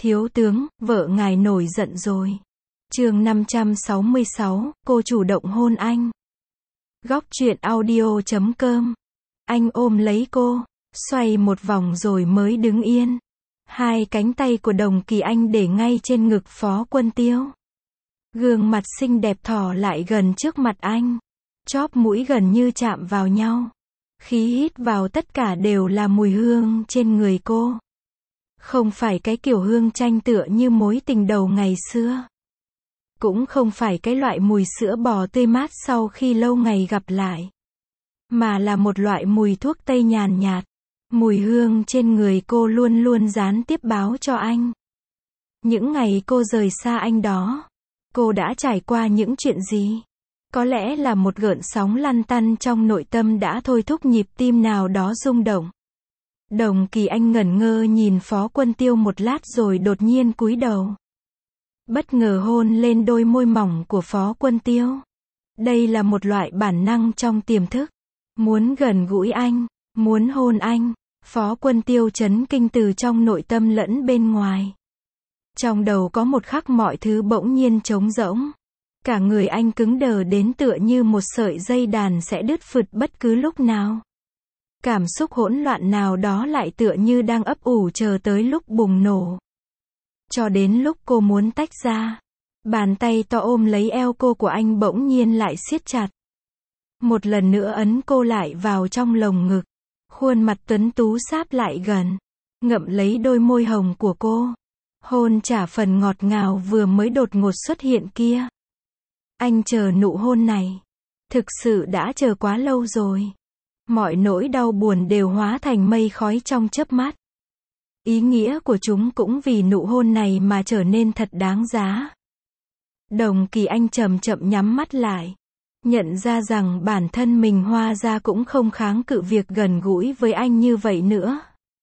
Thiếu tướng, vợ ngài nổi giận rồi. Chương 566, cô chủ động hôn anh. Góc truyện audio.com. Anh ôm lấy cô, xoay một vòng rồi mới đứng yên. Hai cánh tay của Đồng Kỳ Anh để ngay trên ngực Phó Quân Tiêu. Gương mặt xinh đẹp thỏ lại gần trước mặt anh. Chóp mũi gần như chạm vào nhau. Khí hít vào tất cả đều là mùi hương trên người cô. Không phải cái kiểu hương chanh tựa như mối tình đầu ngày xưa. Cũng không phải cái loại mùi sữa bò tươi mát sau khi lâu ngày gặp lại. Mà là một loại mùi thuốc tây nhàn nhạt. Mùi hương trên người cô luôn luôn gián tiếp báo cho anh. Những ngày cô rời xa anh đó, cô đã trải qua những chuyện gì? Có lẽ là một gợn sóng lăn tăn trong nội tâm đã thôi thúc nhịp tim nào đó rung động. Đồng Kỳ Anh ngẩn ngơ nhìn Phó Quân Tiêu một lát rồi đột nhiên cúi đầu. Bất ngờ hôn lên đôi môi mỏng của Phó Quân Tiêu. Đây là một loại bản năng trong tiềm thức. Muốn gần gũi anh, muốn hôn anh. Phó Quân Tiêu chấn kinh từ trong nội tâm lẫn bên ngoài. Trong đầu có một khắc mọi thứ bỗng nhiên trống rỗng. Cả người anh cứng đờ đến tựa như một sợi dây đàn sẽ đứt phượt bất cứ lúc nào. Cảm xúc hỗn loạn nào đó lại tựa như đang ấp ủ chờ tới lúc bùng nổ. Cho đến lúc cô muốn tách ra, bàn tay to ôm lấy eo cô của anh bỗng nhiên lại siết chặt. Một lần nữa ấn cô lại vào trong lồng ngực. Khuôn mặt tuấn tú sáp lại gần, ngậm lấy đôi môi hồng của cô. Hôn trả phần ngọt ngào vừa mới đột ngột xuất hiện kia. Anh chờ nụ hôn này. Thực sự đã chờ quá lâu rồi. Mọi nỗi đau buồn đều hóa thành mây khói trong chớp mắt. Ý nghĩa của chúng cũng vì nụ hôn này mà trở nên thật đáng giá. Đồng Kỳ Anh chậm chậm nhắm mắt lại. Nhận ra rằng bản thân mình hóa ra cũng không kháng cự việc gần gũi với anh như vậy nữa.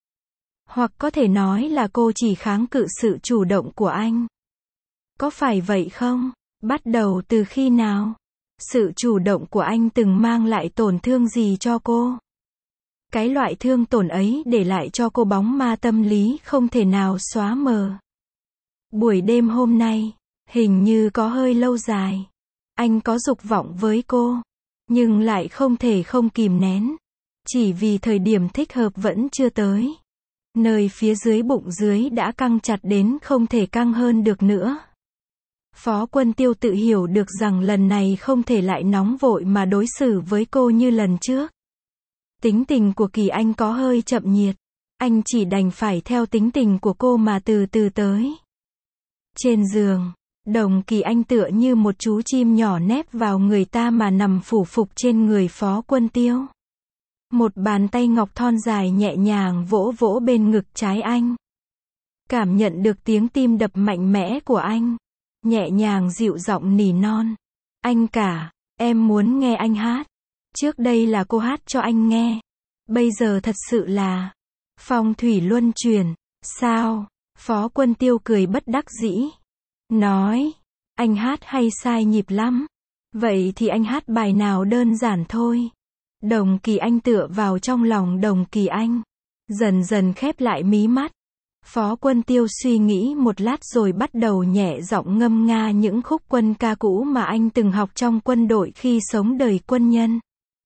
Hoặc có thể nói là cô chỉ kháng cự sự chủ động của anh. Có phải vậy không? Bắt đầu từ khi nào? Sự chủ động của anh từng mang lại tổn thương gì cho cô? Cái loại thương tổn ấy để lại cho cô bóng ma tâm lý không thể nào xóa mờ. Buổi đêm hôm nay, hình như có hơi lâu dài. Anh có dục vọng với cô, nhưng lại không thể không kìm nén. Chỉ vì thời điểm thích hợp vẫn chưa tới. Nơi phía dưới bụng dưới đã căng chặt đến không thể căng hơn được nữa. Phó Quân Tiêu tự hiểu được rằng lần này không thể lại nóng vội mà đối xử với cô như lần trước. Tính tình của Kỳ Anh có hơi chậm nhiệt. Anh chỉ đành phải theo tính tình của cô mà từ từ tới. Trên giường, Đồng Kỳ Anh tựa như một chú chim nhỏ nép vào người ta mà nằm phủ phục trên người Phó Quân Tiêu. Một bàn tay ngọc thon dài nhẹ nhàng vỗ vỗ bên ngực trái anh. Cảm nhận được tiếng tim đập mạnh mẽ của anh. Nhẹ nhàng dịu giọng nỉ non. Anh cả, em muốn nghe anh hát. Trước đây là cô hát cho anh nghe. Bây giờ thật sự là phong thủy luân chuyển. Sao? Phó Quân Tiêu cười bất đắc dĩ. Nói, anh hát hay sai nhịp lắm. Vậy thì anh hát bài nào đơn giản thôi. Đồng Kỳ Anh tựa vào trong lòng Đồng Kỳ Anh. Dần dần khép lại mí mắt. Phó Quân Tiêu suy nghĩ một lát rồi bắt đầu nhẹ giọng ngâm nga những khúc quân ca cũ mà anh từng học trong quân đội khi sống đời quân nhân.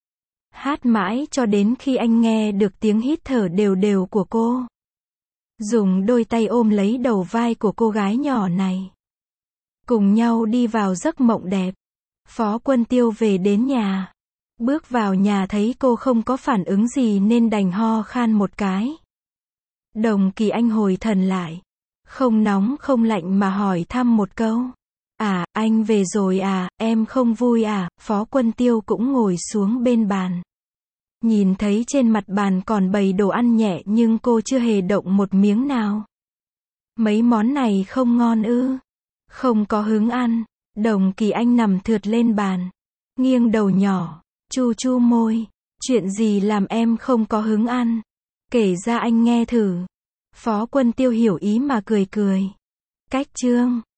Hát mãi cho đến khi anh nghe được tiếng hít thở đều đều của cô. Dùng đôi tay ôm lấy đầu vai của cô gái nhỏ này. Cùng nhau đi vào giấc mộng đẹp. Phó Quân Tiêu về đến nhà. Bước vào nhà thấy cô không có phản ứng gì nên đành ho khan một cái. Đồng Kỳ Anh hồi thần lại. Không nóng không lạnh mà hỏi thăm một câu. À, anh về rồi à, em không vui à? Phó Quân Tiêu cũng ngồi xuống bên bàn. Nhìn thấy trên mặt bàn còn bày đồ ăn nhẹ nhưng cô chưa hề động một miếng nào. Mấy món này không ngon ư? Không có hứng ăn. Đồng Kỳ Anh nằm thượt lên bàn. Nghiêng đầu nhỏ, chu chu môi. Chuyện gì làm em không có hứng ăn? Kể ra anh nghe thử. Phó Quân Tiêu hiểu ý mà cười cười. Cách chương